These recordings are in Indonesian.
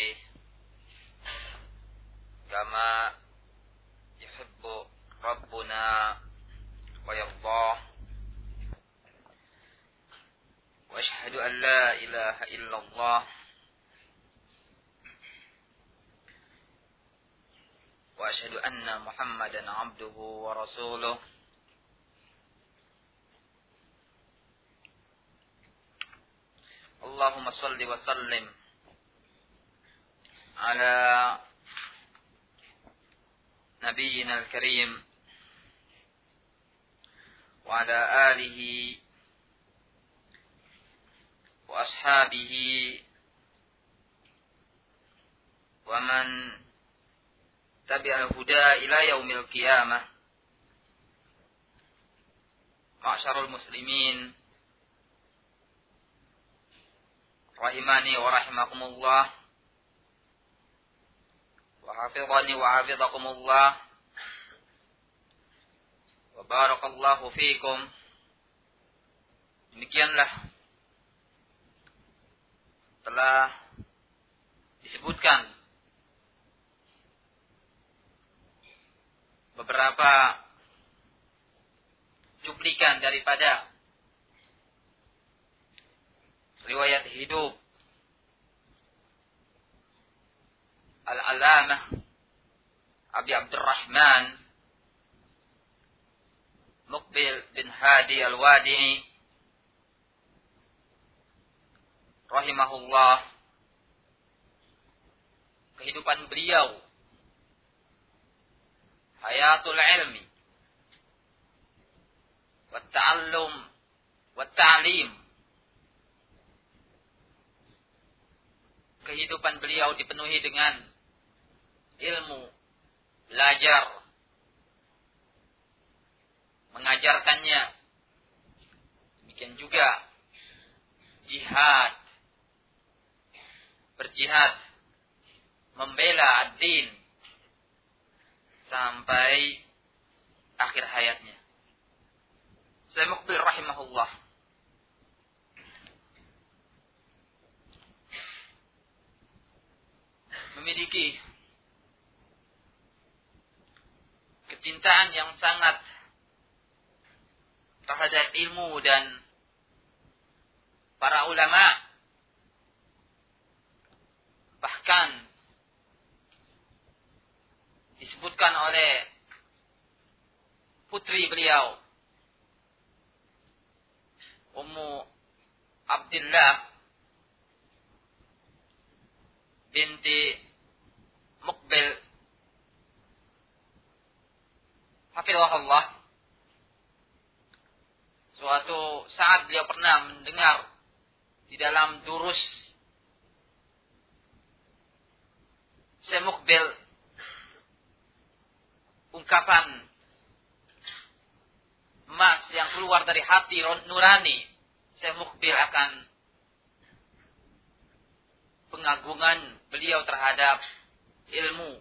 وصحبه كما يحب ربنا ويرضاه وأشهد أن لا إله إلا الله وأشهد أن محمدا عبده ورسوله اللهم صل وسلم على نبينا الكريم وعلى آله وأصحابه ومن تبع الهدى إلى يوم القيامة. Ma'syarul muslimin rahimani wa rahimakumullah wa hafizani wa hafizakumullah wa barakallahu fikum. Demikianlah telah disebutkan beberapa cuplikan daripada riwayat hidup Al-Alamah Abi Abdurrahman Muqbil bin Hadi Al-Wadi'i rahimahullah. Kehidupan beliau, hayatul ilmi wa ta'allum wa ta'lim. Kehidupan beliau dipenuhi dengan ilmu, belajar, mengajarkannya. Demikian juga jihad, berjihad, membela ad-din sampai akhir hayatnya. Syekh Muqbil rahimahullah memiliki kecintaan yang sangat terhadap ilmu dan para ulama. Bahkan disebutkan oleh putri beliau Ummu Abdillah binti Muqbil hafizahullah, suatu saat beliau pernah mendengar di dalam durus Syekh Muqbil ungkapan emas yang keluar dari hati nurani Syekh Muqbil akan pengagungan beliau terhadap ilmu.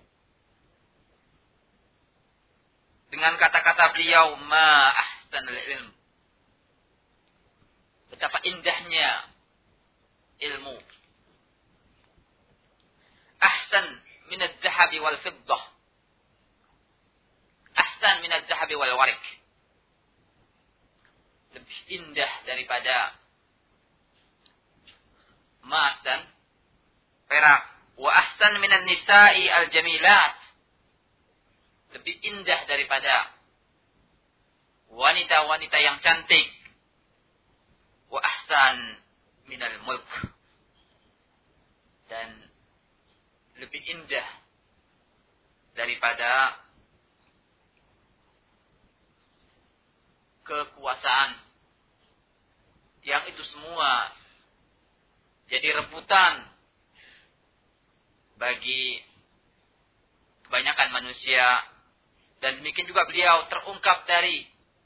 Dengan kata-kata beliau, ma ahsanul ilm, betapa indahnya ilmu. Ahsan min adh-dhahabi wal fiddah, ahsan min adh-dhahabi wal warik. Lebih indah daripada emas dan perak. Wa ahsan minan nisa'i al-jamilat, lebih indah daripada wanita-wanita yang cantik. Wa ahsan minal mulk, dan lebih indah daripada kekuasaan, yang itu semua jadi rebutan bagi kebanyakan manusia. Dan demikian juga beliau terungkap dari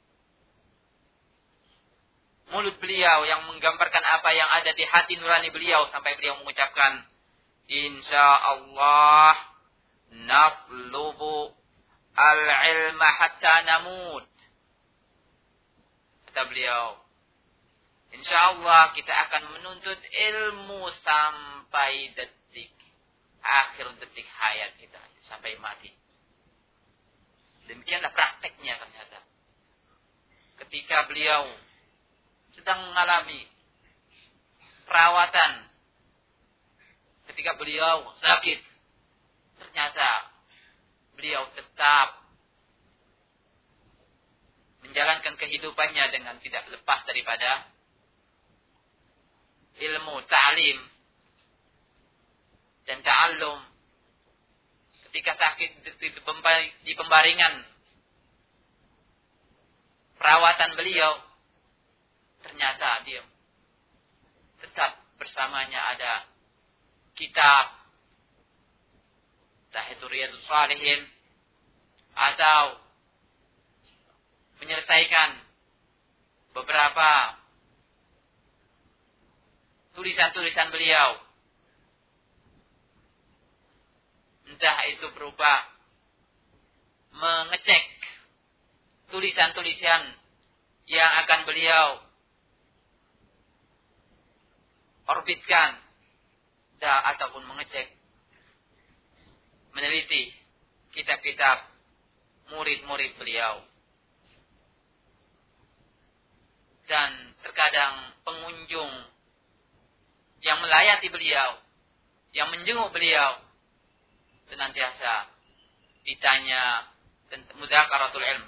mulut beliau yang menggambarkan apa yang ada di hati nurani beliau, sampai beliau mengucapkan, insyaallah natlubu al-ilma hatta namut. Kata beliau, insyaallah kita akan menuntut ilmu sampai detik. akhir detik hayat kita sampai mati. Demikianlah prakteknya ternyata. Ketika beliau sedang mengalami perawatan, ketika beliau sakit, ternyata beliau tetap menjalankan kehidupannya dengan tidak lepas daripada ilmu, ta'lim dan ta'allum. Ketika sakit di pembaringan perawatan beliau, ternyata dia tetap bersamanya ada kitab, entah itu Riyadhus Shalihin atau menyelesaikan beberapa tulisan-tulisan beliau. Entah itu berupa mengecek tulisan-tulisan yang akan beliau orbitkan, ataupun mengecek, meneliti kitab-kitab murid-murid beliau. Dan terkadang pengunjung yang melayati beliau, yang menjenguk beliau, senantiasa ditanya tentang mudhakaratul ilm,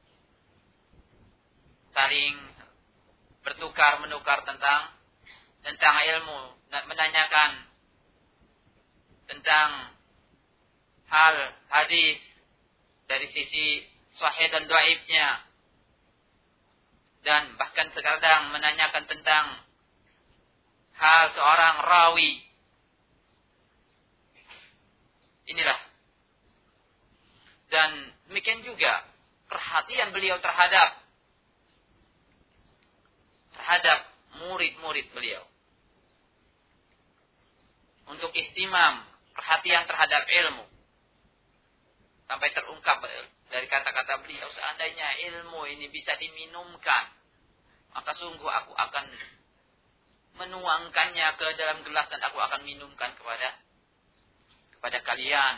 saling bertukar-menukar tentang ilmu, menanyakan tentang hal hadis dari sisi sahih dan dhaifnya, dan bahkan terkadang menanyakan tentang hal seorang rawi. Inilah. Dan demikian juga perhatian beliau terhadap murid-murid beliau. Untuk ihtimam, perhatian terhadap ilmu. Sampai terungkap dari kata-kata beliau, seandainya ilmu ini bisa diminumkan, maka sungguh aku akan menuangkannya ke dalam gelas dan aku akan minumkan kepada kalian.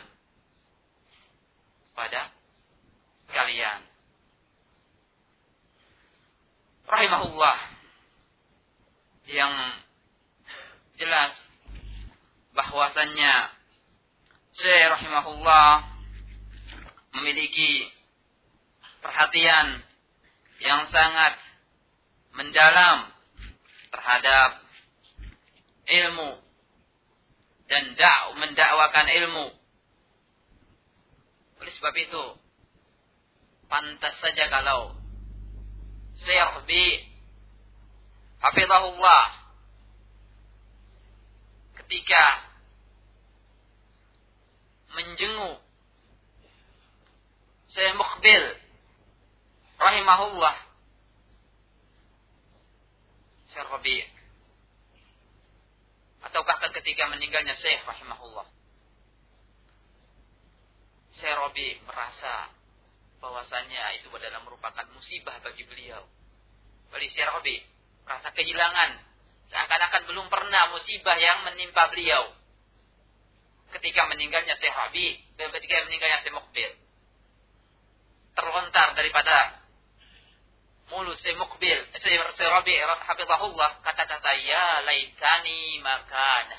Rahimahullah. Yang jelas bahwasannya Syekh rahimahullah memiliki perhatian yang sangat mendalam terhadap ilmu dan mendakwakan ilmu. Oleh sebab itu, pantas saja kalau Syekh Rabi' hafizahullah ketika menjenguk Syekh Muqbil rahimahullah, Syekh Rabi', atau bahkan ketika meninggalnya Syekh rahimahullah, Syekh Rabi' merasa bahwasanya itu adalah merupakan musibah bagi beliau. Bagi Syekh Rabi' merasa kehilangan, seakan-akan belum pernah musibah yang menimpa beliau ketika meninggalnya Syekh Rabi', dan ketika meninggalnya Syekh Muqbil. Terlontar daripada mulut Syekh Muqbil, Syekh Rabi' hafizahullah, kata-kata ya laitani makana.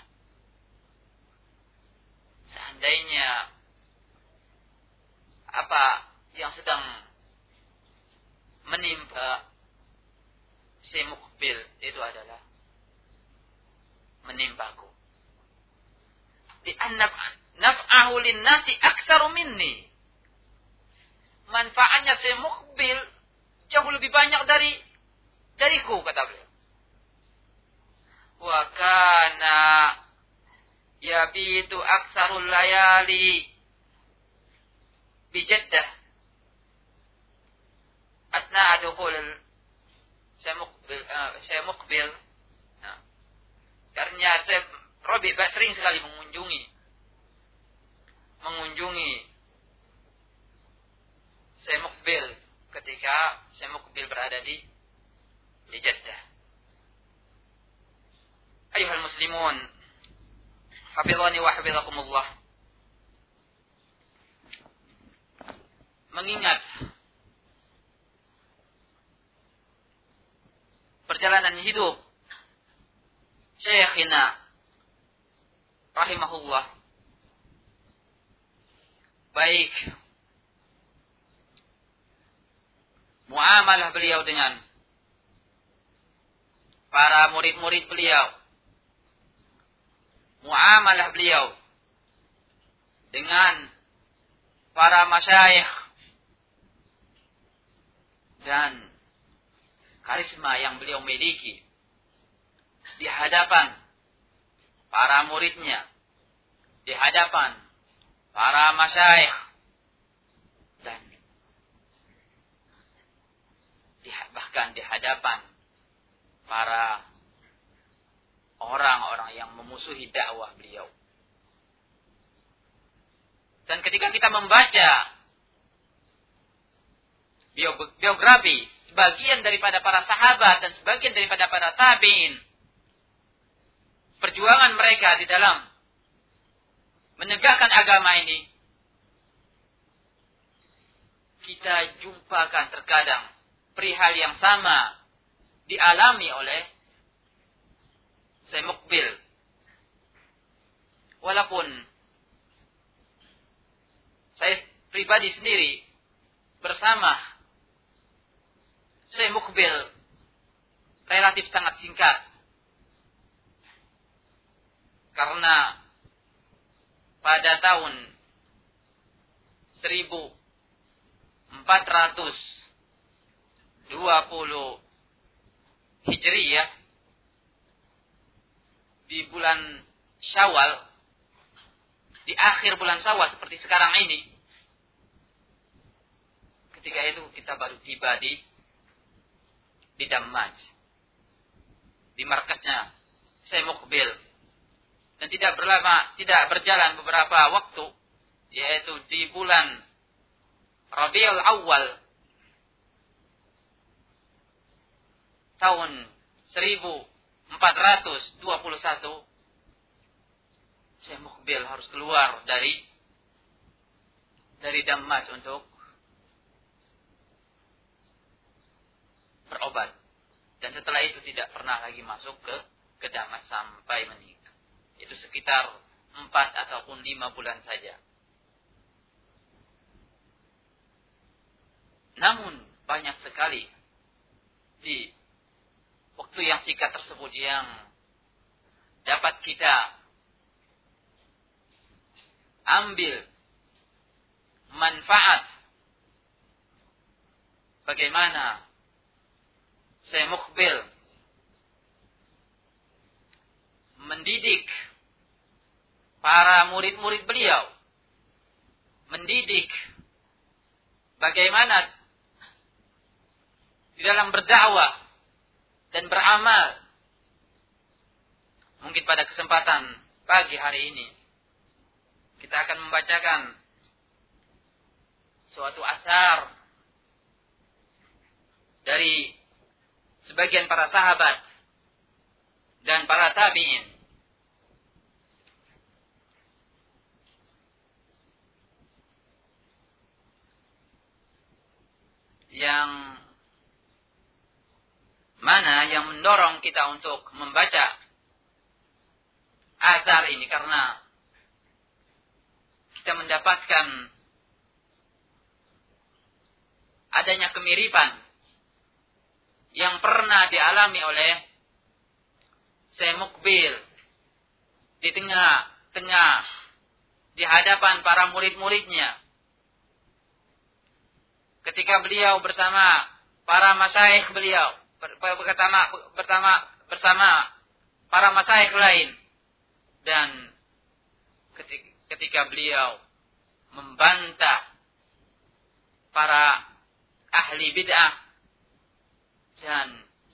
Seandainya apa yang sedang menimpa Syekh Muqbil itu adalah menimpaku. Di anna naf'ahu lin-nasi aktsaru minni. Manfaatnya Syekh Muqbil jauh lebih banyak dariku, kata beliau. Wa kana yabitu aktsarul layali bi Jeddah asna adkhul Syekh Muqbil. Nah, karena Syekh Rabi' sering sekali mengunjungi Syekh Muqbil ketika Syekh Muqbil berada di Jeddah. Ayuhal muslimun hafizani wa hafizakumullah, mengingat perjalanan hidup Syekhina rahimahullah, baik muamalah beliau dengan para murid-murid beliau, muamalah beliau dengan para masyayikh, dan karisma yang beliau miliki di hadapan para muridnya, di hadapan para masyayikh, dan bahkan di hadapan para orang-orang yang memusuhi dakwah beliau. Dan ketika kita membaca biografi sebagian daripada para sahabat dan sebagian daripada para tabi'in, perjuangan mereka di dalam menegakkan agama ini, kita jumpakan terkadang perihal yang sama dialami oleh Syekh Muqbil. Walaupun saya pribadi sendiri bersama Syekh Muqbil relatif sangat singkat, karena pada tahun 1420 Hijriyah, di bulan Syawal, di akhir bulan Syawal seperti sekarang ini, ketika itu kita baru tiba di Dammaj, di markasnya Syekh Muqbil, dan tidak berjalan beberapa waktu, yaitu di bulan Rabiul Awal tahun 1421, Syekh Muqbil harus keluar dari Dammaj untuk berobat, dan setelah itu tidak pernah lagi masuk ke Dammaj sampai meninggal. Itu sekitar 4 ataupun 5 bulan saja. Namun banyak sekali di waktu yang singkat tersebut yang dapat kita ambil manfaat bagaimana Syekh Muqbil mendidik para murid-murid beliau, mendidik bagaimana di dalam berdakwah dan beramal. Mungkin pada kesempatan pagi hari ini kita akan membacakan suatu asar dari sebagian para sahabat dan para tabi'in yang mana yang mendorong kita untuk membaca asar ini, karena kita mendapatkan adanya kemiripan yang pernah dialami oleh Syekh Muqbil di tengah di hadapan para murid-muridnya, ketika beliau bersama para masyayikh beliau, bersama para masyayikh lain, dan ketika beliau membantah para ahli bid'ah dan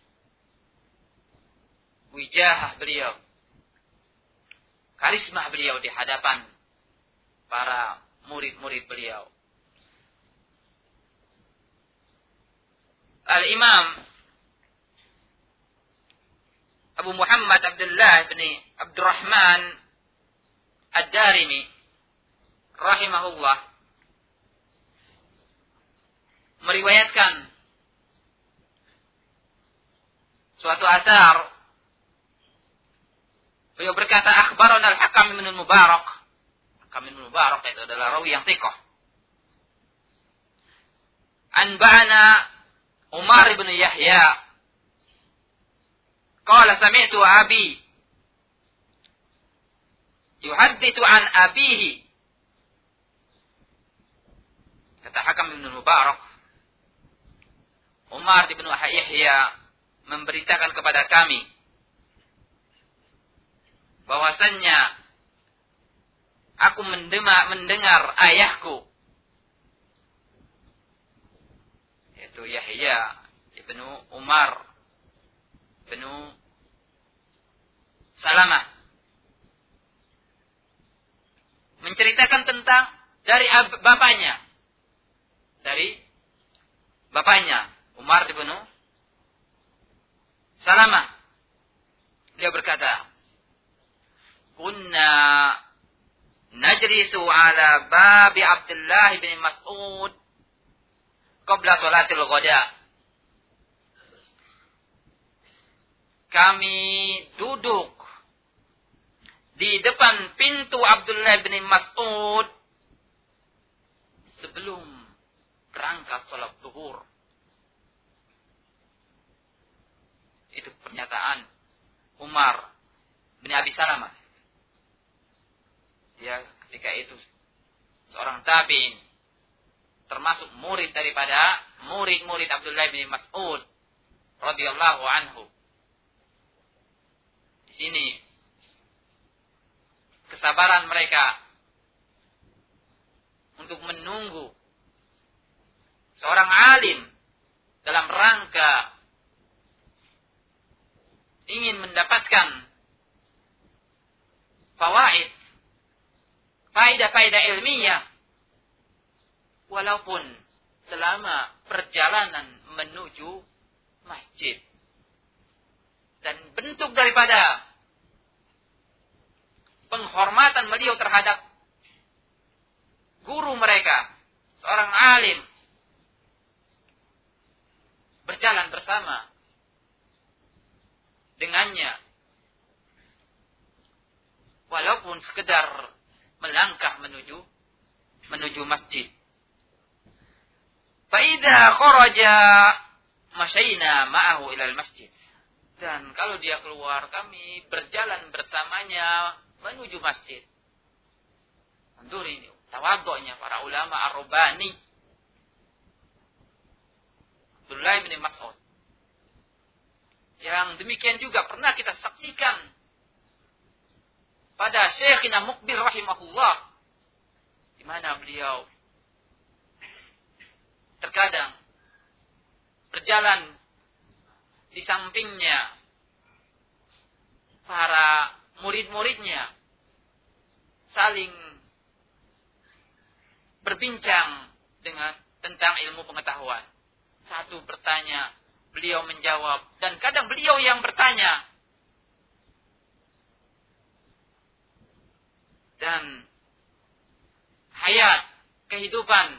wijahah beliau, karisma beliau di hadapan para murid-murid beliau. Al-Imam Abu Muhammad Abdullah bin Abdurrahman Ad-Darimi rahimahullah meriwayatkan suatu athar. Beliau berkata, akhbarana al-Hakam bin Mubarak. Hakam bin Mubarak itu adalah rawi yang thiqah. Anba'ana Umar bin Yahya. Qala sami'tu abi yuhaddithu an abihi. Kata Hakam bin Mubarak, Umar bin Yahya memberitakan kepada kami bahwasannya aku mendengar ayahku, yaitu Yahya ibnu Umar bin Salamah, menceritakan tentang dari bapaknya Umar bin Salamah. Dia berkata, kunna najlisu ala babi Abdullah bin Mas'ud qabla salatil ghada. Kami duduk di depan pintu Abdullah bin Mas'ud sebelum berangkat salat zuhur. Itu pernyataan Umar bin Abi Salamah. Dia ketika itu seorang tabi'in, termasuk murid daripada murid-murid Abdullah bin Mas'ud radhiyallahu anhu. Di sini kesabaran mereka untuk menunggu seorang alim dalam rangka ingin mendapatkan faedah ilmiah, walaupun selama perjalanan menuju masjid. Dan bentuk daripada penghormatan beliau terhadap guru mereka, seorang alim, berjalan bersama dengannya, walaupun sekedar melangkah menuju masjid. Fa idza kharaja masyayna ma'ahu ilal masjid. Dan kalau dia keluar, kami berjalan bersamanya menuju masjid. Antur ini tawadhu'nya para ulama ar-Rabbani. Abdullah bin Mas'ud. Yang demikian juga pernah kita saksikan pada Syekhina Muqbil rahimahullah, di mana beliau terkadang berjalan di sampingnya para murid-muridnya, saling berbincang tentang ilmu pengetahuan. Satu bertanya, beliau menjawab, dan kadang beliau yang bertanya. Dan hayat, kehidupan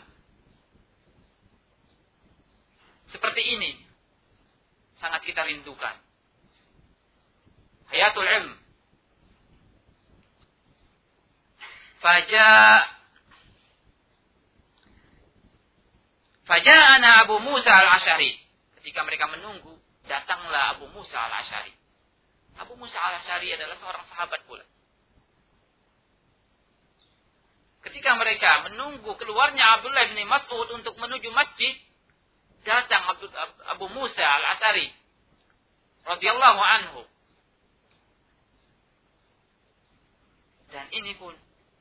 seperti ini sangat kita rindukan. Hayatul ilm. Faja'ana Abu Musa al-Asy'ari. Ketika mereka menunggu, datanglah Abu Musa al-Asy'ari. Abu Musa al-Asy'ari adalah seorang sahabat pula. Ketika mereka menunggu keluarnya Abdullah bin Mas'ud untuk menuju masjid, datang Abu Musa al-Asy'ari radhiyallahu anhu. Dan ini pun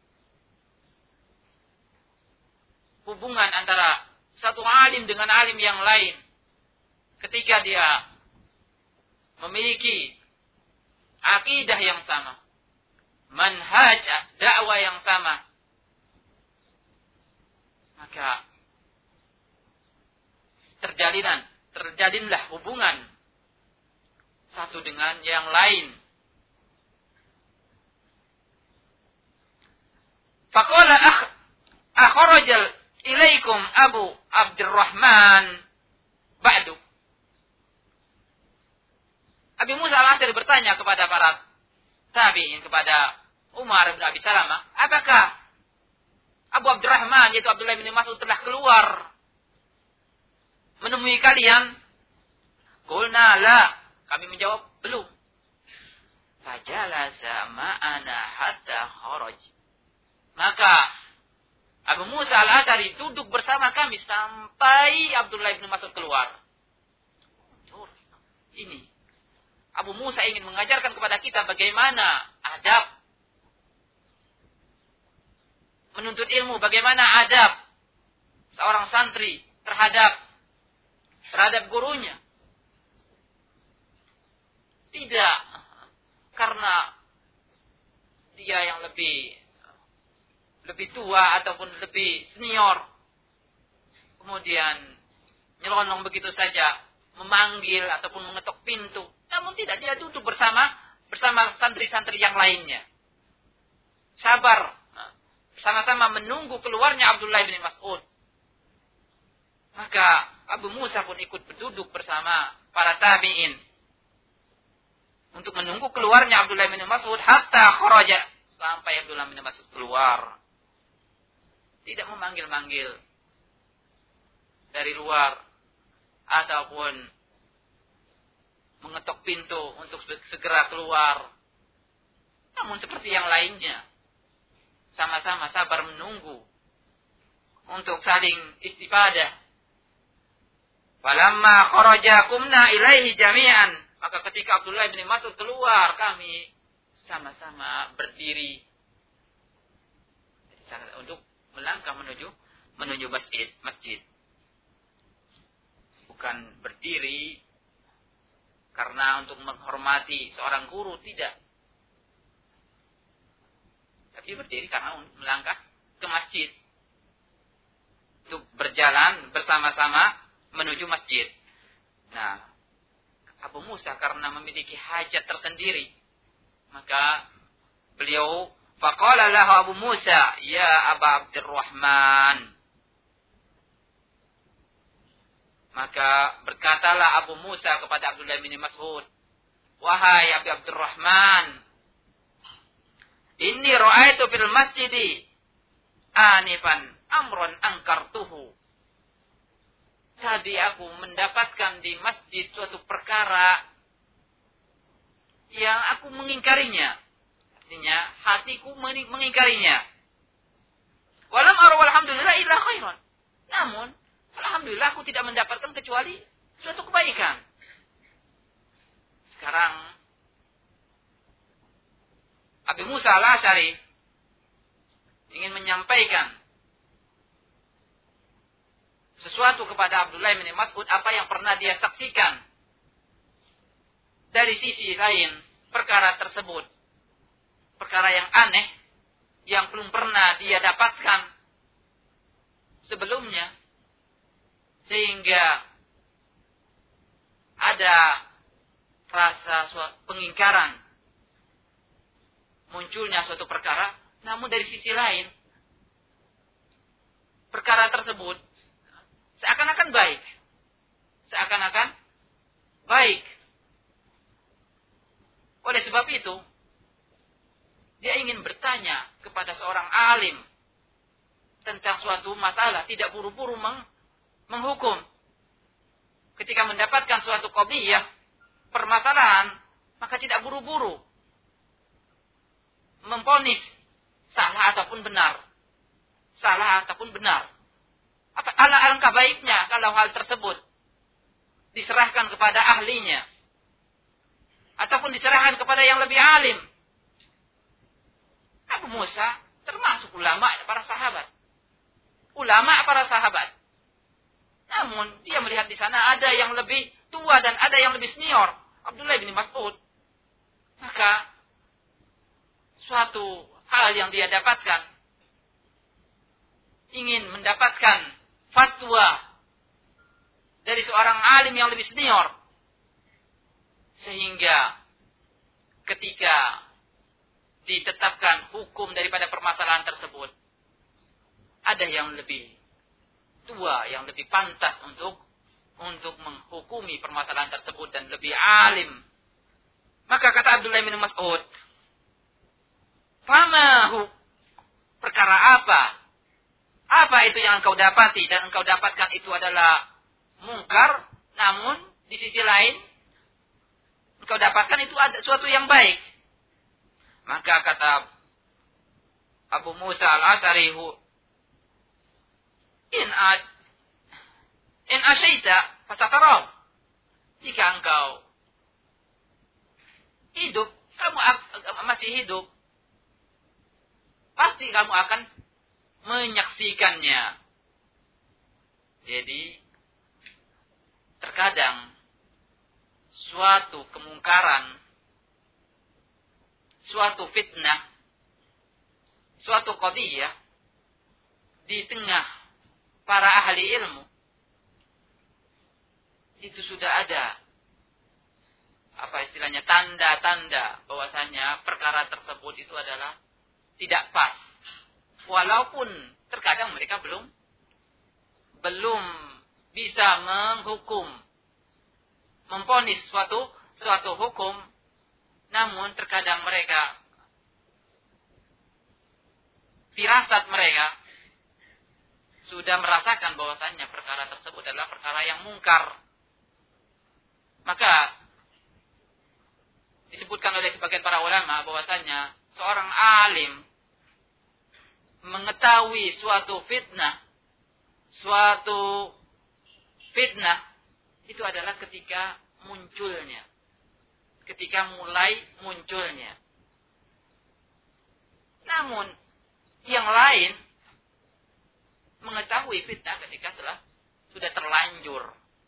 hubungan antara satu alim dengan alim yang lain. Ketika dia memiliki akidah yang sama, manhaj dakwah yang sama, maka terjalinlah hubungan satu dengan yang lain. Faqala akhrajal ilaikum Abu Abdurrahman ba'du. Abi Musa al-Asy'ari bertanya kepada para tabi'in, kepada Umar bin Abi Salamah, apakah Abu Abdurrahman yaitu Abdullah bin Mas'ud telah keluar menemui kalian? Qulna la, kami menjawab belum. Fajalasa ma'ana hatta kharaj. Maka Abu Musa al-Asy'ari duduk bersama kami sampai Abdullah bin Mas'ud keluar. Ini Abu Musa ingin mengajarkan kepada kita bagaimana adab menuntut ilmu, bagaimana adab seorang santri terhadap gurunya. Tidak karena dia yang lebih tua ataupun lebih senior, kemudian nyelonong begitu saja memanggil ataupun mengetuk pintu. Namun tidak, dia duduk bersama santri-santri yang lainnya. Sabar, sama-sama menunggu keluarnya Abdullah bin Mas'ud. Maka Abu Musa pun ikut berduduk bersama para tabi'in untuk menunggu keluarnya Abdullah bin Mas'ud hatta kharaja, sampai Abdullah bin Mas'ud keluar. Tidak memanggil-manggil dari luar ataupun mengetok pintu untuk segera keluar. Namun seperti yang lainnya, sama-sama sabar menunggu untuk saling istifadah. Falamma kharaja qumna ilaihi jami'an. Maka ketika Abdullah bin Mas'ud keluar, kami sama-sama berdiri untuk melangkah menuju masjid. Bukan berdiri karena untuk menghormati seorang guru, tidak. Tapi berdiri karena melangkah ke masjid. Untuk berjalan bersama-sama menuju masjid. Nah, Abu Musa karena memiliki hajat tersendiri, maka beliau faqala lahu Abu Musa, ya Aba Abdurrahman. Maka berkatalah Abu Musa kepada Abdullah bin Mas'ud, wahai Abi Abdurrahman, inni ra'aitu fil masjidi anifan amron angkartuhu. Tadi aku mendapatkan di masjid suatu perkara yang aku mengingkarinya. Artinya hatiku mengingkarinya. Walam ara walhamdulillah illa khairan. Namun alhamdulillah aku tidak mendapatkan kecuali suatu kebaikan. Sekarang Abi Musa al-Asy'ari ingin menyampaikan sesuatu kepada Abdullah bin Mas'ud, apa yang pernah dia saksikan dari sisi lain perkara tersebut. Perkara yang aneh yang belum pernah dia dapatkan sebelumnya, sehingga ada rasa pengingkaran munculnya suatu perkara. Namun dari sisi lain perkara tersebut seakan-akan baik. Oleh sebab itu dia ingin bertanya kepada seorang alim tentang suatu masalah, tidak buru-buru menghukum. Ketika mendapatkan suatu qadhiyah, permasalahan, maka tidak buru-buru memvonis salah ataupun benar. Alangkah baiknya kalau hal tersebut diserahkan kepada ahlinya ataupun diserahkan kepada yang lebih alim. Abu Musa termasuk ulama para sahabat. Namun dia melihat di sana ada yang lebih tua dan ada yang lebih senior, Abdullah bin Mas'ud. Maka suatu hal yang dia dapatkan, ingin mendapatkan fatwa dari seorang alim yang lebih senior, sehingga ketika ditetapkan hukum daripada permasalahan tersebut, ada yang lebih tua, yang lebih pantas untuk menghukumi permasalahan tersebut dan lebih alim. Maka kata Abdullah bin Mas'ud, "Famahu?" Perkara apa? Apa itu yang engkau dapati dan engkau dapatkan itu adalah mungkar, namun di sisi lain engkau dapatkan itu ada suatu yang baik. Maka kata Abu Musa al-Asy'ari, In asyaita fasatarahu. Jika engkau hidup, kamu masih hidup, pasti kamu akan menyaksikannya. Jadi, terkadang suatu kemungkaran, suatu fitnah, suatu qadiyah di tengah para ahli ilmu, itu sudah ada istilahnya tanda-tanda bahwasanya perkara tersebut itu adalah tidak pas. Walaupun terkadang mereka belum bisa menghukum, memvonis suatu hukum, namun terkadang mereka, firasat mereka sudah merasakan bahwasanya perkara tersebut adalah perkara yang mungkar. Maka disebutkan oleh sebagian para ulama bahwasanya seorang alim mengetahui suatu fitnah itu adalah ketika mulai munculnya. Namun yang lain mengetahui fitnah ketika sudah terlanjur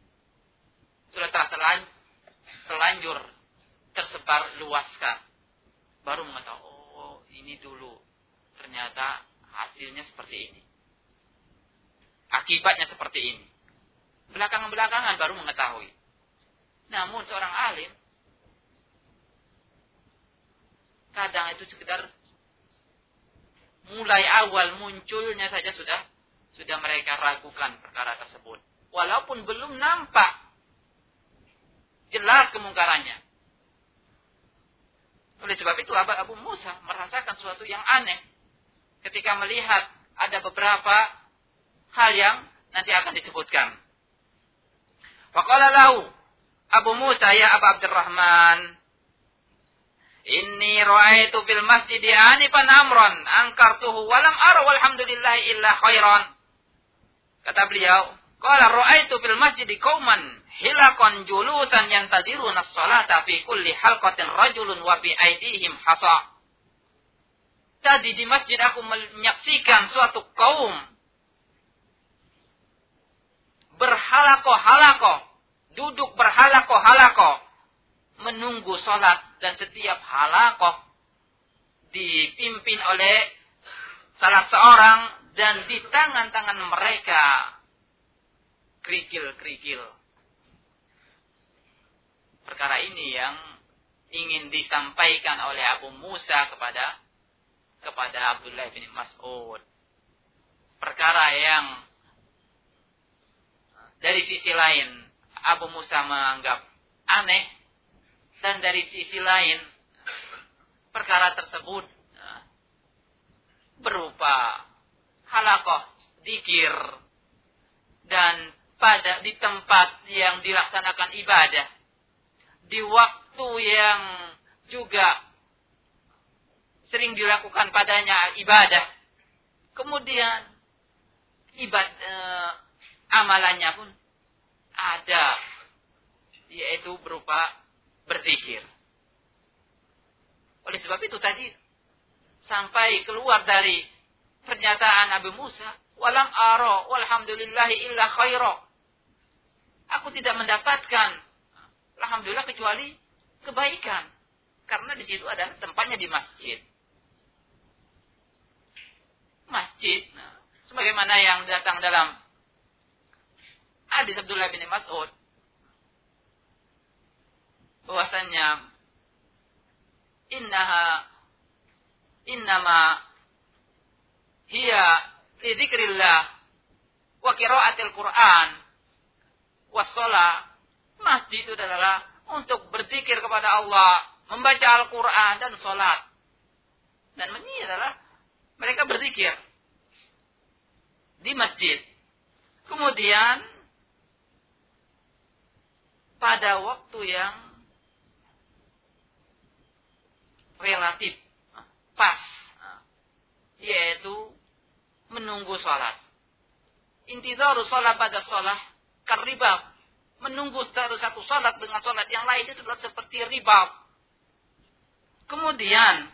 tersebar luaskan, baru mengetahui, oh ini dulu ternyata hasilnya seperti ini, akibatnya seperti ini. Belakangan baru mengetahui. Namun seorang alim kadang itu sekedar mulai awal munculnya saja sudah mereka ragukan perkara tersebut, walaupun belum nampak jelas kemungkarannya. Oleh sebab itu Abu Musa merasakan sesuatu yang aneh ketika melihat ada beberapa hal yang nanti akan disebutkan. Faqala lahu Abu Musa, ya Aba Abdurrahman, inni ra'aitu fil masjidi anifan amran ankartuhu walam ara walhamdulillah illa khairan. Kata beliau, qala ra'aitu fil masjidi qauman hilaqan julusan yantadiruna as-salata fi kulli halqatin rajulun wa fi aydihim hasa. Tadi di masjid aku menyaksikan suatu kaum berhalakoh-halakoh, duduk berhalakoh-halakoh menunggu salat, dan setiap halakoh dipimpin oleh salah seorang dan di tangan-tangan mereka kerikil-kerikil. Perkara ini yang ingin disampaikan oleh Abu Musa kepada Abdullah bin Mas'ud. Perkara yang dari sisi lain Abu Musa menganggap aneh, dan dari sisi lain perkara tersebut berupa halakoh dzikir dan di tempat yang dilaksanakan ibadah, di waktu yang juga sering dilakukan padanya ibadah, kemudian amalannya pun ada, yaitu berupa berzikir. Oleh sebab itu tadi sampai keluar dari pernyataan Abu Musa, walam ara walhamdulillahi illa khaira. Aku tidak mendapatkan, alhamdulillah, kecuali kebaikan. Karena di situ adalah tempatnya di masjid. Masjid, sebagaimana yang datang dalam hadis Abdullah bin Mas'ud, bahwasanya innama hiya li dzikrillah wa qiraatil Qur'an was shalah. Masjid itu adalah untuk berzikir kepada Allah, membaca Al-Qur'an dan salat. Dan ini adalah mereka berzikir di masjid. Kemudian pada waktu yang relatif pas, yaitu menunggu salat. Intidharu salat pada salat karibab. Menunggu satu salat dengan salat yang lain itu adalah seperti ribab. Kemudian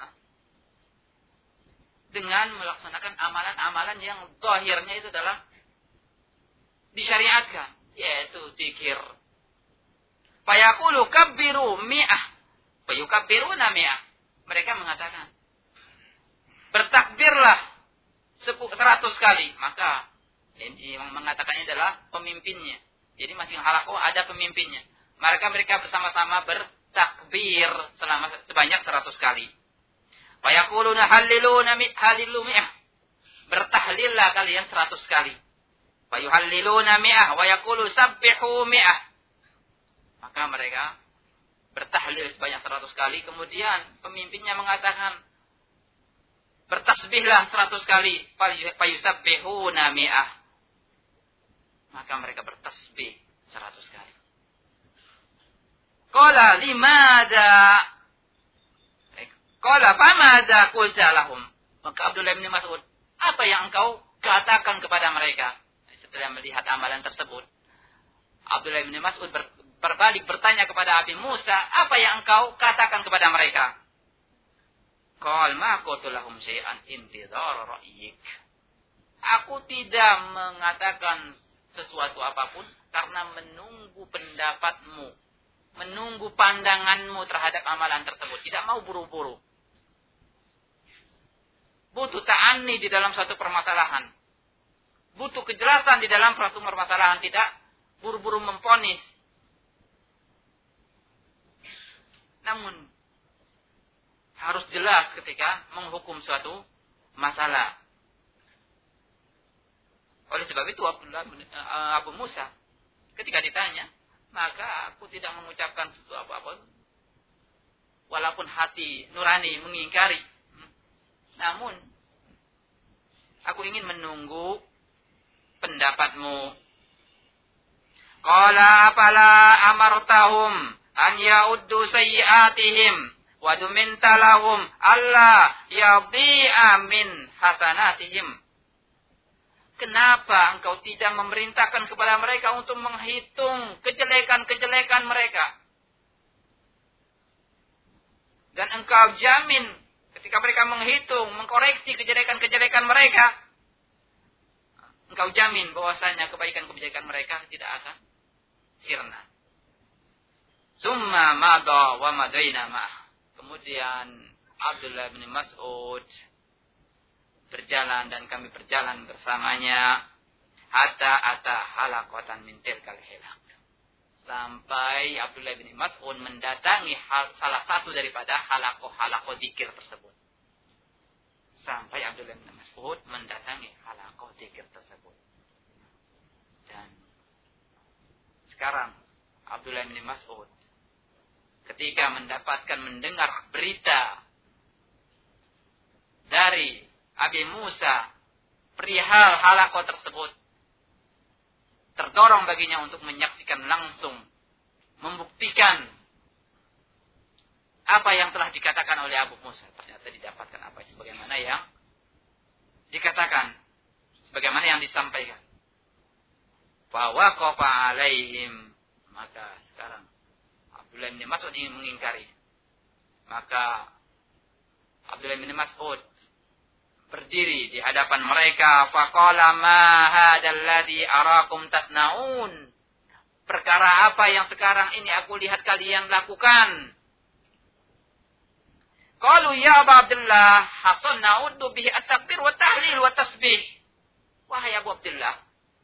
dengan melaksanakan amalan-amalan yang zahirnya itu adalah disyariatkan, yaitu zikir. Fayaqulu kabbiru mi'ah, fayukabbiruna mi'ah. Mereka mengatakan, bertakbirlah 100 kali. Maka yang mengatakannya adalah pemimpinnya. Jadi masing halaqah ada pemimpinnya. Mereka bersama-sama bertakbir sebanyak 100 kali. Wa yaquluna halilu mi'ah. Bertahlillah kalian 100 kali. Wa yuhalliluna mi'ah wa yaqulu sabbihu mi'ah. Maka mereka bertahlil sebanyak 100 kali, kemudian pemimpinnya mengatakan bertasbihlah 100 kali. Fa yusabbihuna mi'ah. Maka mereka bertasbih 100 kali. Qala limada? Qala famada qulta lahum? Maka Abdullah bin Mas'ud, apa yang engkau katakan kepada mereka? Setelah melihat amalan tersebut, Abdullah bin Mas'ud berbalik bertanya kepada Abi Musa, apa yang engkau katakan kepada mereka? Qal ma qultu lahum syai'an intidhar ra'yik. Aku tidak mengatakan sesuatu apapun karena menunggu pendapatmu, menunggu pandanganmu terhadap amalan tersebut. Tidak mau buru-buru. Butuh ta'anni di dalam suatu permasalahan. Butuh kejelasan di dalam suatu permasalahan. Tidak buru-buru memponis. Namun harus jelas ketika menghukum suatu masalah. Oleh sebab itu Abu Musa ketika ditanya, maka aku tidak mengucapkan sesuatu apa-apa, walaupun hati nurani mengingkari. Namun aku ingin menunggu pendapatmu. Qala afala amartahum an ya'uddu sayyi'atihim wa duminta lahum alla yadhi'a min hasanatihim. Kenapa engkau tidak memerintahkan kepada mereka untuk menghitung kejelekan-kejelekan mereka? Dan engkau jamin ketika mereka menghitung, mengkoreksi kejelekan-kejelekan mereka, engkau jamin bahwasanya kebaikan-kebaikan mereka tidak akan sirna. Summa madha wa madaina ma'ah. Kemudian Abdullah bin Mas'ud berjalan dan kami berjalan bersamanya hatta ata halaqatan min tilkal hilaq. Sampai Abdullah bin Mas'ud mendatangi salah satu daripada halaqah zikir tersebut. Sampai Abdullah bin Mas'ud mendatangi halaqah zikir tersebut. Dan sekarang Abdullah bin Mas'ud ketika mendengar berita dari Abi Musa perihal halaqah tersebut, terdorong baginya untuk menyaksikan langsung, membuktikan apa yang telah dikatakan oleh Abu Musa. Ternyata didapatkan apa sebagaimana yang dikatakan, sebagaimana yang disampaikan. Bahwa waqafa alaihim, maka sekarang Abdullah bin Mas'ud ingin mengingkari. Maka Abdullah bin Mas'ud berdiri di hadapan mereka, faqala ma hadzal ladzi arakum tasnaun. Perkara apa yang sekarang ini aku lihat kalian lakukan? Qalu ya Abu Abdullah, hasan na'uddu bihi at-takbir wa tahlil wa tasbih. Wahai Abu Abdullah,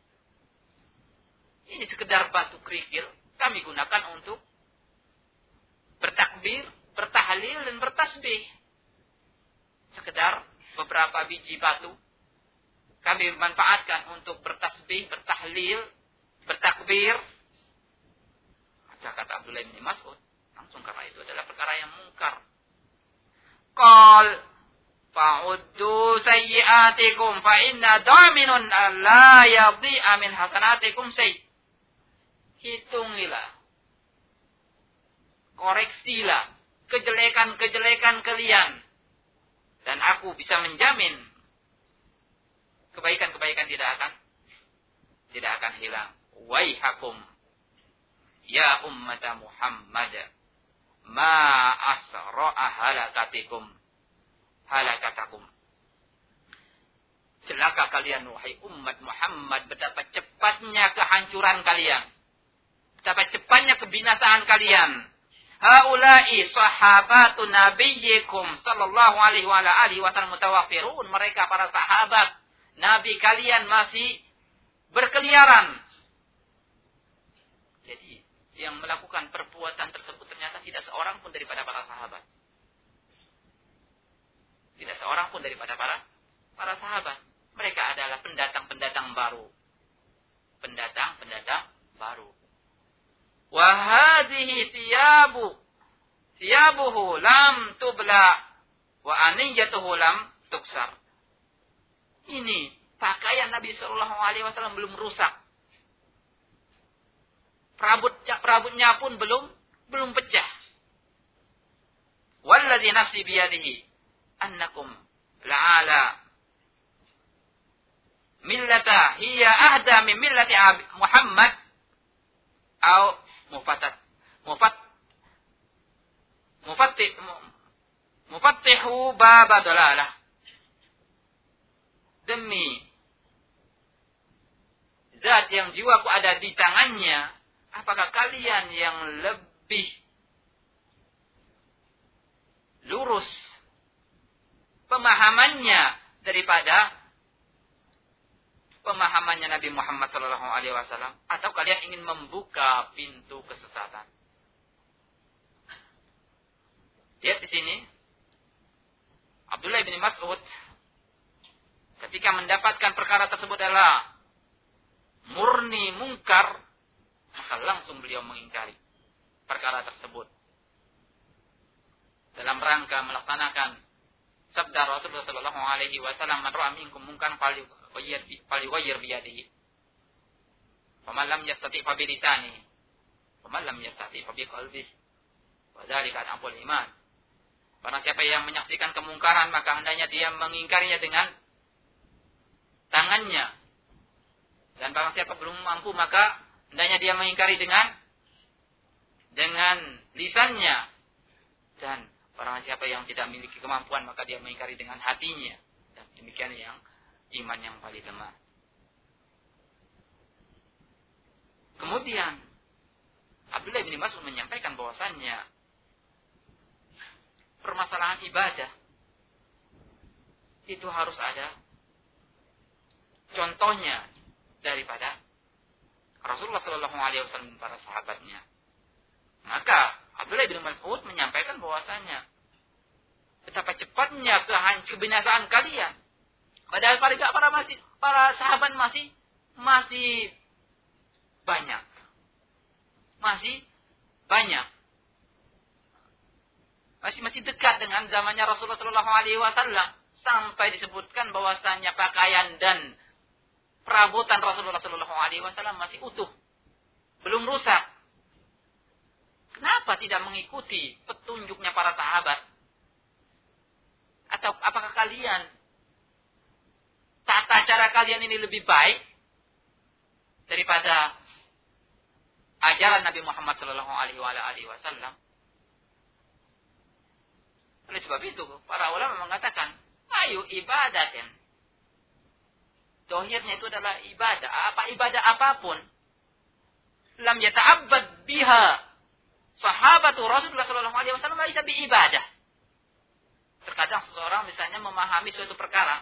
ini sekedar batu kerikil kami gunakan untuk bertakbir, bertahlil dan bertasbih. Sekedar beberapa biji batu kami manfaatkan untuk bertasbih, bertahlil, bertakbir. Maka kata Abdullah bin Mas'ud, langsung karena itu adalah perkara yang mungkar. Qal fa'uddu sayyi'atikum fa inna daminun la yadhi'a min hasanatikum syai'. Hitungilah, koreksilah kejelekan-kejelekan kalian, dan aku bisa menjamin kebaikan-kebaikan tidak akan hilang. Waihakum ya ummata Muhammad ma asra'a halakatakum. Celaka kalian wahai umat Muhammad, betapa cepatnya kehancuran kalian, betapa cepatnya kebinasaan kalian. Haula'i sahabatu nabiyyikum sallallahu alaihi wa alihi wasallam mutawaffirun. Mereka para sahabat Nabi kalian masih berkeliaran. Jadi yang melakukan perbuatan tersebut ternyata tidak seorang pun daripada para sahabat. Tidak seorang pun daripada para sahabat. Mereka adalah pendatang-pendatang baru. Pendatang-pendatang baru. Wa hadhihi thiyabuhu lam tubla wa aniyatuhu lam tuksar. Ini pakaian Nabi sallallahu alaihi wasallam belum rusak. Perabotnya pun belum pecah. Wallazi nafsi biyadihi annakum la'ala millata hiya ahda min millati Muhammad au mufattihu baba dalalah. Demi zat yang jiwaku ada di tangannya, apakah kalian yang lebih lurus pemahamannya daripada pemahamannya Nabi Muhammad sallallahu alaihi wasallam, atau kalian ingin membuka pintu kesesatan? Lihat di sini, Abdullah bin Mas'ud ketika mendapatkan perkara tersebut adalah murni mungkar, maka langsung beliau mengingkari perkara tersebut dalam rangka melaksanakan sabda Rasulullah sallallahu alaihi wasallam, "Man ra'a minkum munkaran falyughayyir bi yadihi. Faman lam yastati' fa bi lisanihi. Faman lam yastati' fa bi qalbihi. Wa dzalika adhaful iman." Barang siapa yang menyaksikan kemungkaran, maka hendaknya dia mengingkarinya dengan tangannya. Dan barang siapa belum mampu, maka hendaknya dia mengingkari dengan lisannya. Dan barang siapa yang tidak memiliki kemampuan, maka dia mengingkari dengan hatinya. Dan demikian yang iman yang paling lemah. Kemudian Abdullah bin Mas'ud menyampaikan bahwasannya permasalahan ibadah itu harus ada contohnya daripada Rasulullah sallallahu alaihi wasallam dan para sahabatnya. Maka Abdullah bin Mas'ud menyampaikan bahwasanya betapa cepatnya kebinasaan kalian. Padahal para sahabat masih banyak. Masih dekat dengan zamannya Rasulullah sallallahu alaihi wasallam, sampai disebutkan bahwasanya pakaian dan perabotan Rasulullah sallallahu alaihi wasallam masih utuh, belum rusak. Kenapa tidak mengikuti petunjuknya para sahabat? Atau apakah kalian tata cara kalian ini lebih baik daripada ajaran Nabi Muhammad sallallahu alaihi wasallam? Oleh sebab itu, para ulama mengatakan, ayo ibadatin. Dohirnya itu adalah ibadah. Ibadah apapun. Lam yata'abbad biha sahabatu Rasulullah sallallahu alaihi wasallam laisa bi ibadah. Terkadang seseorang misalnya memahami suatu perkara,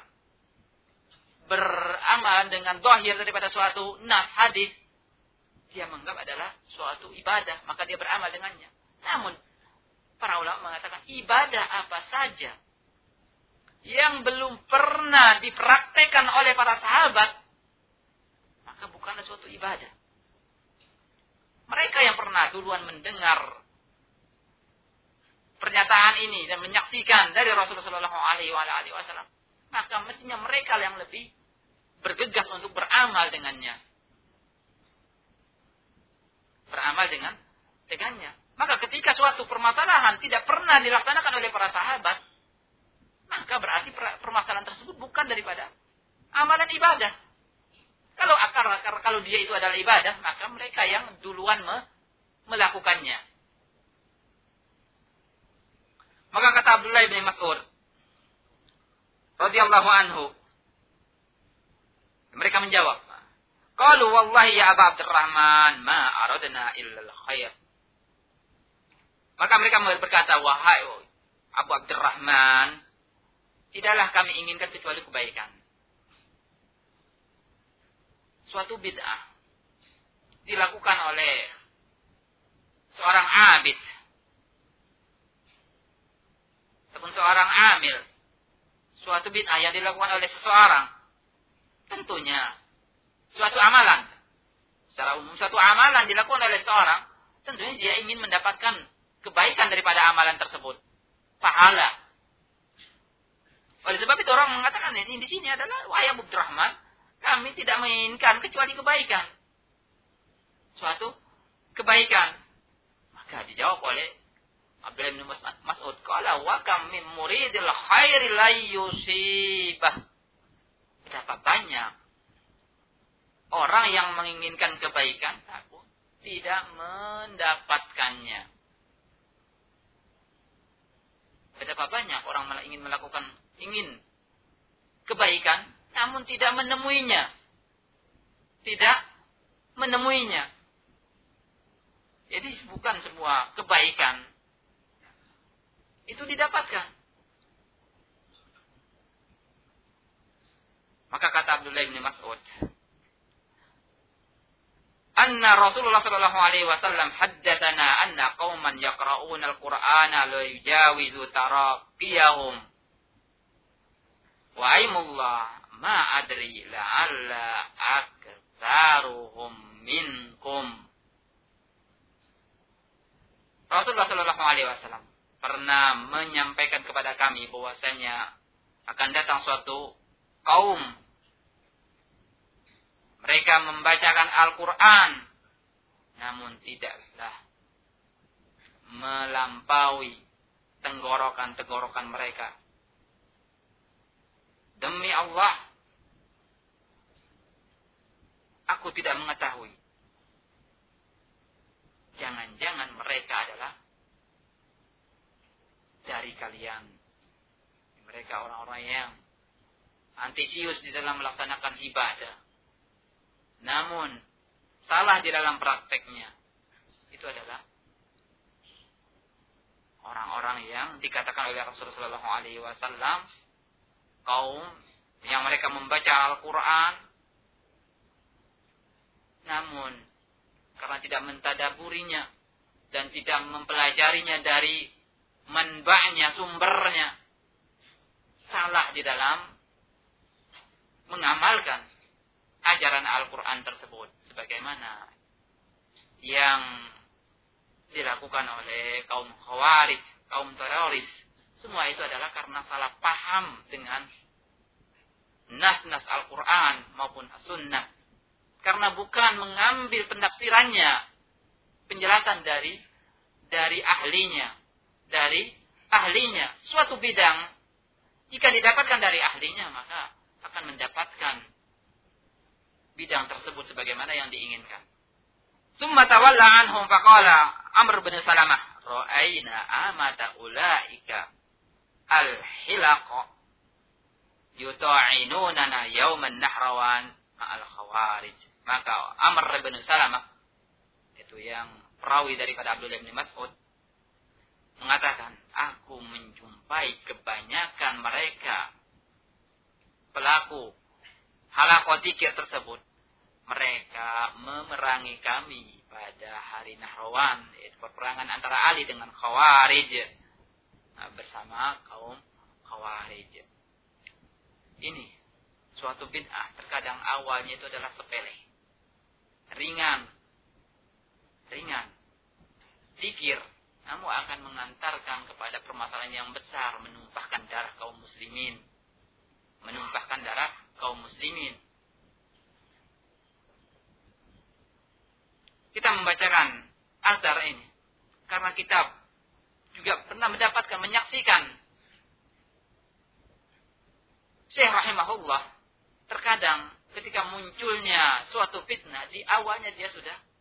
beramal dengan dohir daripada suatu nas hadis, dia menganggap adalah suatu ibadah, maka dia beramal dengannya. Namun para ulama mengatakan ibadah apa saja yang belum pernah dipraktekkan oleh para sahabat, maka bukanlah suatu ibadah. Mereka yang pernah duluan mendengar pernyataan ini dan menyaksikan dari Rasulullah SAW, maka mestinya mereka yang lebih bergegas untuk beramal dengannya. Beramal dengannya. Maka ketika suatu permasalahan tidak pernah dilaksanakan oleh para sahabat, maka berarti permasalahan tersebut bukan daripada amalan ibadah. Kalau dia itu adalah ibadah, maka mereka yang duluan melakukannya. Maka kata Abdullah bin Mas'ud radhiyallahu anhu, mereka menjawab, qalu wallahi ya Aba Abdurrahman ma aradna illa al-khair. Maka mereka berkata, wahai Abu Abdurrahman, tidaklah kami inginkan kecuali kebaikan. Suatu bid'ah dilakukan oleh seorang abid ataupun seorang amil. Suatu bid'ah yang dilakukan oleh seseorang, tentunya suatu amalan. Secara umum suatu amalan dilakukan oleh seseorang, tentunya dia ingin mendapatkan kebaikan daripada amalan tersebut, pahala. Oleh sebab itu orang mengatakan ini di sini adalah wahai Abu Abdurrahman, kami tidak menginginkan kecuali kebaikan. Suatu kebaikan. Maka dijawab oleh Abdullah bin Mas'ud, qala wa kam min muridil khairi la yusibah. Betapa banyak orang yang menginginkan kebaikan tapi tidak mendapatkannya. Betapa banyak orang ingin kebaikan namun tidak menemuinya. Jadi bukan semua kebaikan itu didapatkan. Maka kata Abdullah bin Mas'ud, anna Rasulullah sallallahu alaihi wasallam haddatsana anna qauman yaqra'una al-Qur'ana la yujawizu taraqiyahum wa aimullah ma adri la'alla aktsaruhum minkum. Rasulullah sallallahu alaihi wasallam pernah menyampaikan kepada kami bahwasanya akan datang suatu kaum, mereka membacakan Al-Quran namun tidaklah melampaui tenggorokan mereka. Demi Allah, aku tidak mengetahui. Jangan-jangan mereka adalah dari kalian. Mereka orang-orang yang antisius di dalam melaksanakan ibadah, namun salah di dalam prakteknya. Itu adalah orang-orang yang dikatakan oleh Rasulullah SAW kaum yang mereka membaca Al-Quran namun karena tidak mentadaburinya dan tidak mempelajarinya dari manba'nya, sumbernya, salah di dalam mengamalkan ajaran Al-Quran tersebut sebagaimana yang dilakukan oleh kaum khawarij, kaum teroris. Semua itu adalah karena salah paham dengan nas-nas Al-Quran maupun As-Sunnah. Karena bukan mengambil penafsirannya, penjelasan dari ahlinya. Suatu bidang jika didapatkan dari ahlinya, maka akan mendapatkan bidang tersebut sebagaimana yang diinginkan. Summa tawalla anhum faqala Amr bin Salamah, ra'ayna amata ulaika al-hilaqa yuta'inunana yawman nahrawan ma'al khawarij. Maka Amr bin Salamah, itu yang perawi daripada Abdullah bin Mas'ud, mengatakan, aku menjumpai kebanyakan mereka pelaku halaqah dzikir tersebut, mereka memerangi kami pada hari Nahrawan, yaitu peperangan antara Ali dengan Khawarij, bersama kaum Khawarij. ini suatu bid'ah terkadang awalnya itu adalah sepele, ringan, dikir, namun akan mengantarkan kepada permasalahan yang besar, menumpahkan darah kaum muslimin. Kita membacakan asar ini karena kita juga pernah menyaksikan Syekh rahimahullah terkadang ketika munculnya suatu fitnah, di awalnya dia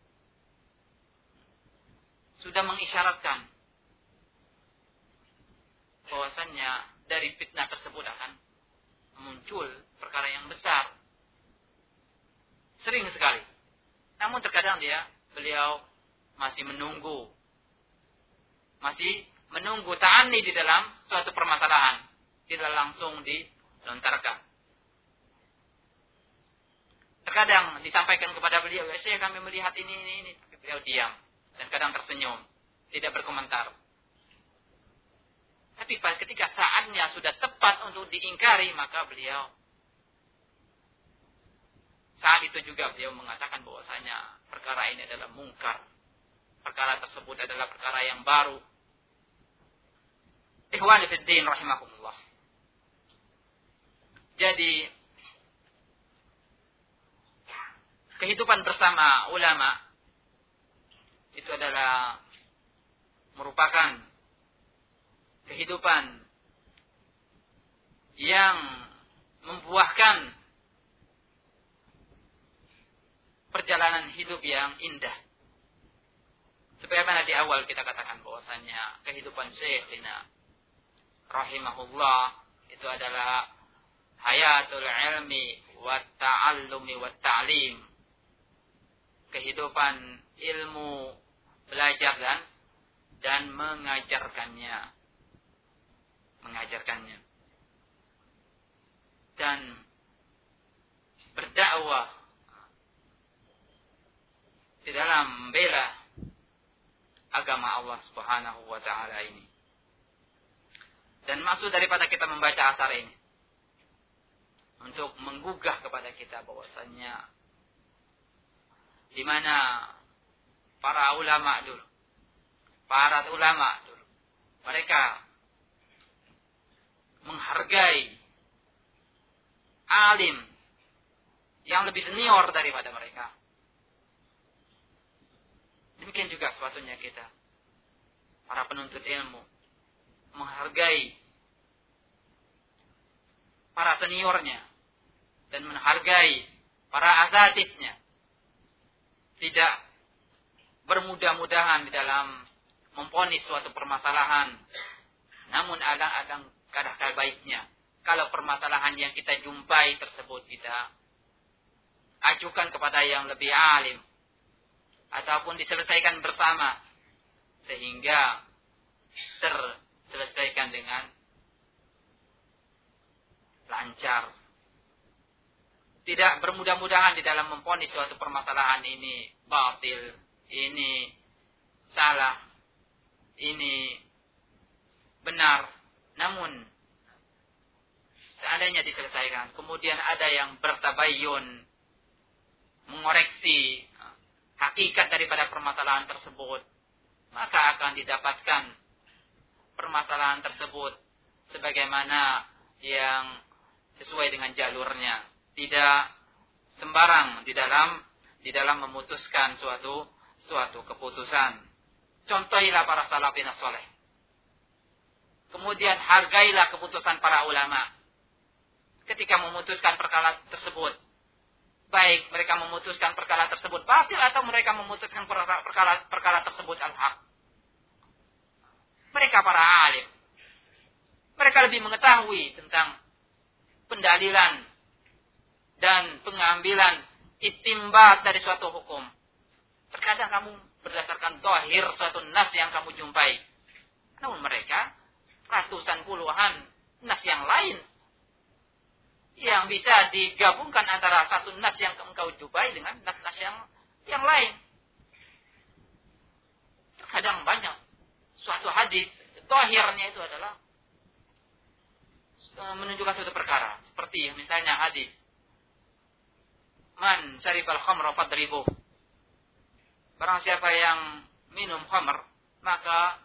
sudah mengisyaratkan bahwasannya dari fitnah tersebut akan muncul perkara yang besar. Sering sekali. Namun terkadang beliau masih menunggu ta'anni di dalam suatu permasalahan, tidak langsung dilontarkan. Terkadang disampaikan kepada beliau, ya Syekh, kami melihat ini, tapi beliau diam dan kadang tersenyum, tidak berkomentar. Tapi ketika saatnya sudah tepat untuk diingkari, maka saat itu juga beliau mengatakan bahwasanya perkara ini adalah mungkar. Perkara tersebut adalah perkara yang baru. Ikhwani fid din rahimakumullah. Jadi kehidupan bersama ulama itu adalah merupakan kehidupan yang membuahkan perjalanan hidup yang indah. Sebagaimana di awal kita katakan bahwasanya kehidupan Syekhina rahimahullah itu adalah hayatul ilmi wat ta'allumi wat ta'lim. Kehidupan ilmu, belajar dan mengajarkannya. Dan berdakwah di dalam membela agama Allah Subhanahu wa taala ini. Dan maksud daripada kita membaca asar ini untuk menggugah kepada kita bahwasannya di mana para ulama dulu mereka menghargai alim yang lebih senior daripada mereka. Demikian juga sepatutnya kita, para penuntut ilmu, menghargai para seniornya dan menghargai para asatidnya. Tidak bermudah-mudahan di dalam memvonis suatu permasalahan. Namun ada kadang baiknya kalau permasalahan yang kita jumpai tersebut kita ajukan kepada yang lebih alim ataupun diselesaikan bersama sehingga terselesaikan dengan lancar. Tidak bermudah-mudahan di dalam memvonis suatu permasalahan ini batil, ini salah, ini benar. Namun seandainya diselesaikan, kemudian ada yang bertabayyun, mengoreksi hakikat daripada permasalahan tersebut, maka akan didapatkan permasalahan tersebut sebagaimana yang sesuai dengan jalurnya. Tidak sembarang di dalam memutuskan suatu keputusan. Contohilah para salafin saleh. Kemudian hargailah keputusan para ulama ketika memutuskan perkara tersebut. Baik mereka memutuskan perkara tersebut batil atau mereka memutuskan perkara tersebut al-haq. Mereka para alim. Mereka lebih mengetahui tentang pendalilan dan pengambilan istimbat dari suatu hukum. Terkadang kamu berdasarkan zahir suatu nas yang kamu jumpai. Namun mereka ratusan puluhan nas yang lain yang bisa digabungkan antara satu nas yang engkau jumpai dengan nas-nas yang lain. Terkadang banyak suatu hadis zahirnya itu adalah menunjukkan suatu perkara. Seperti misalnya hadis, man syaribal khamra fadribuh. Barang siapa yang minum khamr, maka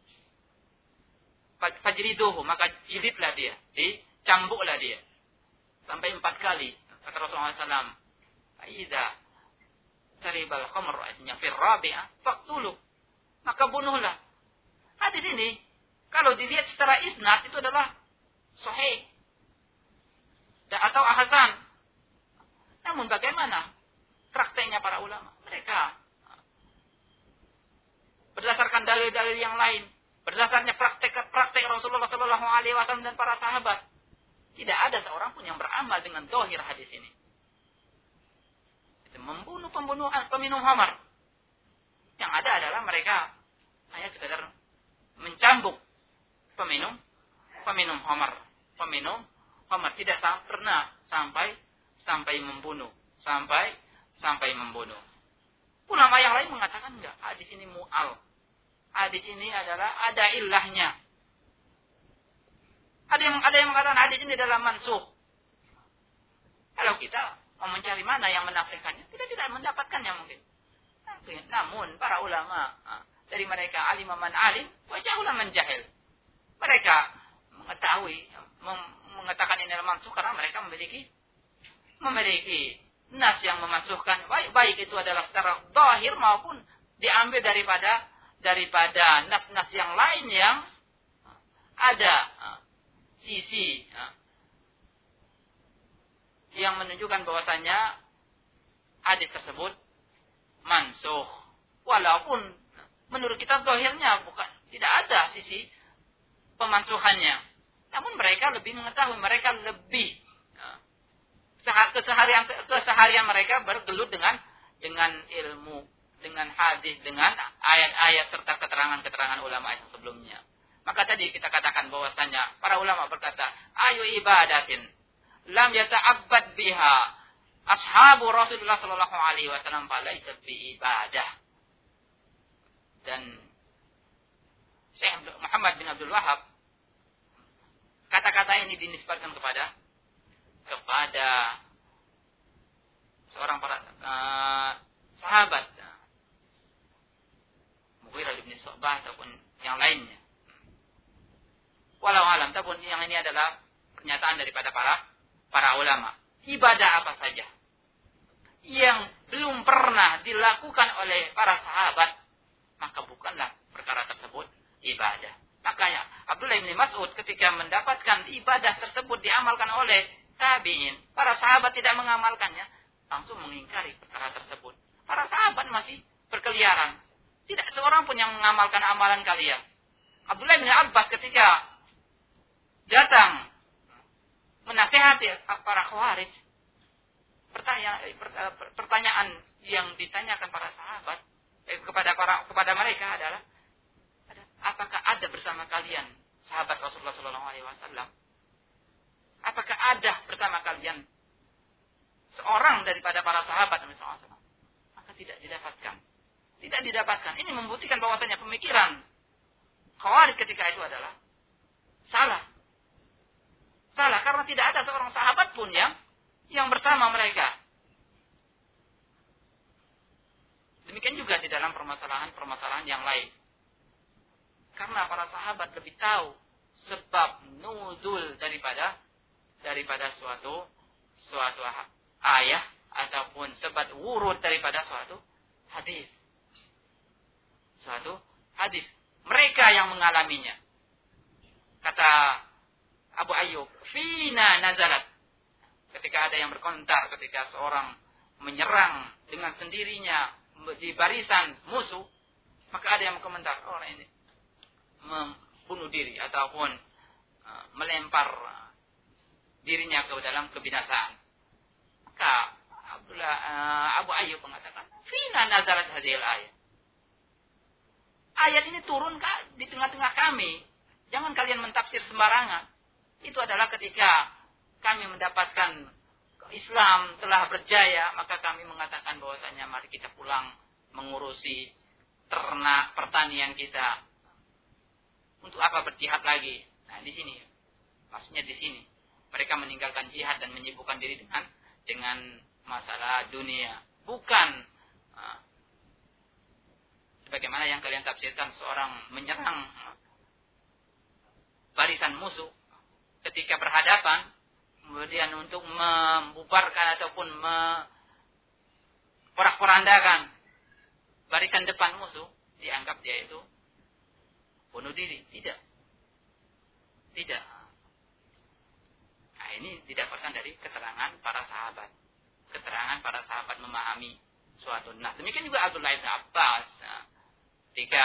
fajriduhu, maka jilidlah dia, dicambuklah dia. Sampai 4 kali. Kata Rasulullah SAW, Aida syaribal khamr, artinya fir rabi'ah, faqtuluh, maka bunuhlah. Hadis ini, kalau dilihat secara isnad, itu adalah sahih atau hasan. Namun bagaimana prakteknya para ulama? Mereka berdasarkan dalil-dalil yang lain, berdasarkan praktek Rasulullah SAW dan para sahabat. Tidak ada seorang pun yang beramal dengan zahir hadis ini. Itu membunuh peminum khamar. Yang ada adalah mereka hanya sekadar mencambuk peminum khamar. Peminum khamar tidak pernah sampai membunuh. Sampai membunuh. Ulama yang lain mengatakan enggak, hadis ini mu'al. Hadis ini adalah ada ilahnya. Ada yang mengatakan hadis ini adalah mansukh. Kalau kita mau mencari mana yang menafsirkannya, kita tidak mendapatkannya mungkin. Namun para ulama dari mereka alim man alim, wa jahulan man jahil. Mereka mengatakan ini adalah mansukh karena mereka memiliki nas yang memansuhkan, baik itu adalah secara zahir maupun diambil daripada nas-nas yang lain yang ada sisi yang menunjukkan bahwasanya hadis tersebut mansukh. Walaupun menurut kita zahirnya tidak ada sisi pemansuhannya. Namun mereka lebih mengetahui, mereka lebih keseharian mereka bergelut dengan ilmu, dengan hadis, dengan ayat-ayat serta keterangan-keterangan ulama yang sebelumnya. Maka tadi kita katakan bahwasanya para ulama berkata, ayu ibadatin lam yata'abbad biha ashabu Rasulullah sallallahu alaihi wasallam falaisa bi ibadah. Dan Syekh Muhammad bin Abdul Wahab, kata-kata ini dinisbatkan kepada seorang para sahabat, Mughirah bin Syu'bah ataupun yang lainnya. Walau alam, tapi yang ini adalah pernyataan daripada para ulama. Ibadah apa saja yang belum pernah dilakukan oleh para sahabat, maka bukanlah perkara tersebut ibadah. Makanya Abdullah bin Mas'ud ketika mendapatkan ibadah tersebut diamalkan oleh tabi'in, para sahabat tidak mengamalkannya, langsung mengingkari perkara tersebut. Para sahabat masih berkeliaran, tidak seorang pun yang mengamalkan amalan kalian. Abdullah bin Abbas ketika datang menasihati para khawarij, pertanyaan yang ditanyakan para sahabat kepada mereka adalah, apakah ada bersama kalian sahabat Rasulullah SAW? Apakah ada bersama kalian seorang daripada para sahabat Nabi SAW? Maka tidak didapatkan. Tidak didapatkan. Ini membuktikan bahwasanya pemikiran Khawarij ketika itu adalah salah. Salah karena tidak ada seorang sahabat pun yang bersama mereka. Demikian juga di dalam permasalahan-permasalahan yang lain. Karena para sahabat lebih tahu sebab nuzul daripada suatu ayat ataupun sebab wurud daripada suatu hadis. Suatu hadis. Mereka yang mengalaminya. Kata Abu Ayyub, fina nazalat. Ketika ada yang berkomentar, ketika seorang menyerang dengan sendirinya di barisan musuh, maka ada yang berkomentar, orang ini membunuh diri ataupun melempar dirinya ke dalam kebinasaan. Maka Abu Ayyub mengatakan, fina nazalat hadhil ayat. Ayat ini turun di tengah-tengah kami. Jangan kalian mentafsir sembarangan. Itu adalah ketika kami mendapatkan Islam telah berjaya, maka kami mengatakan bahwasanya mari kita pulang mengurusi pertanian kita. Untuk apa berjihad lagi? Nah, di sini Maksudnya di sini mereka meninggalkan jihad dan menyibukkan diri dengan masalah dunia. Bukan sebagaimana yang kalian tafsirkan seorang menyerang barisan musuh ketika berhadapan, kemudian untuk membubarkan ataupun porak-porandakan barisan depan musuh, dianggap dia itu bunuh diri. Tidak. Nah, ini didapatkan dari keterangan para sahabat. Keterangan para sahabat memahami suatu. Nah, demikian juga Abdullah bin Abbas. Nah, ketika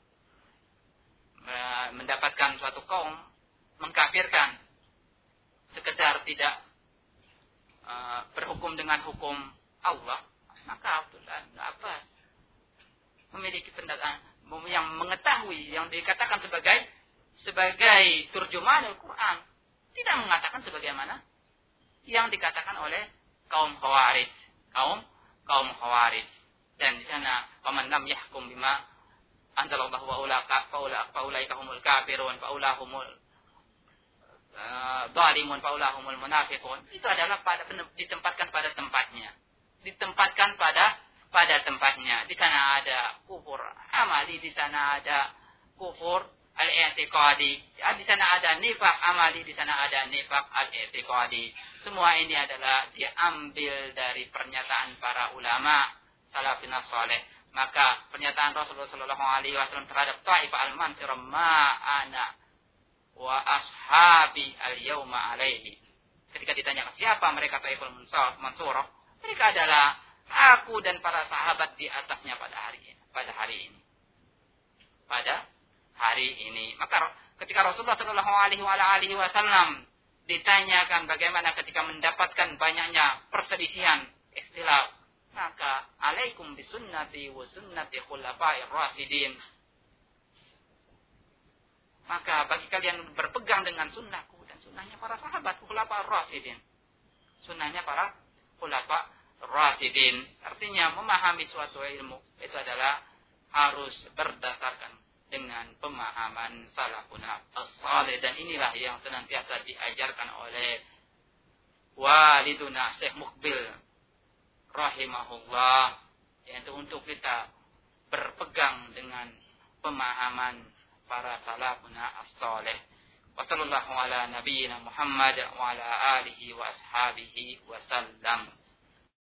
mendapatkan suatu kaum mengkafirkan, sekedar tidak berhukum dengan hukum Allah, maka Abdullah bin Abbas memiliki pendapat yang mengetahui, yang dikatakan sebagai turjuman Al-Quran, tidak mengatakan sebagaimana yang dikatakan oleh kaum Khawarij, kaum Khawarij. Dan di sana, "Faman lam yahkum bima anzalallahu wa ulaika humul kafirun, fa ulahumul dhalimun, fa ulahumul munafiqun." Itu adalah ditempatkan pada tempatnya. Ditempatkan pada tempatnya. Di sana ada kufur amali, di sana ada kufur al-i'tiqadi, di sana ada nifaq amali, di sana ada nifaq al-i'tiqadi. Semua ini adalah diambil dari pernyataan para ulama salafin saleh. Maka pernyataan Rasulullah sallallahu alaihi wasallam terhadap Taifah al-Mansur, "Ma ana wa ashabi al-yauma alaihi." Ketika ditanyakan siapa mereka Taifah al-Mansurah, mereka adalah aku dan para sahabat di atasnya pada hari ini. Maka ketika Rasulullah sallallahu alaihi wasallam ditanyakan bagaimana ketika mendapatkan banyaknya perselisihan, ikhtilaf, maka alaikum bisunnati wa sunnati khulafa'ir rasyidin. Maka bagi kalian berpegang dengan sunnahku dan sunnahnya para sahabat khulafa'ir rasyidin. Sunnahnya para khulafa'ir rasyidin. Artinya memahami suatu ilmu itu adalah harus berdasarkan dengan pemahaman salafuna as-salih. Dan inilah yang senantiasa diajarkan oleh waliduna Syekh Muqbil rahimahullah, yaitu untuk kita berpegang dengan pemahaman para salafuna as-salih. Wa sallallahu ala nabiyyina Muhammad wa ala alihi wa ashabihi wa sallam.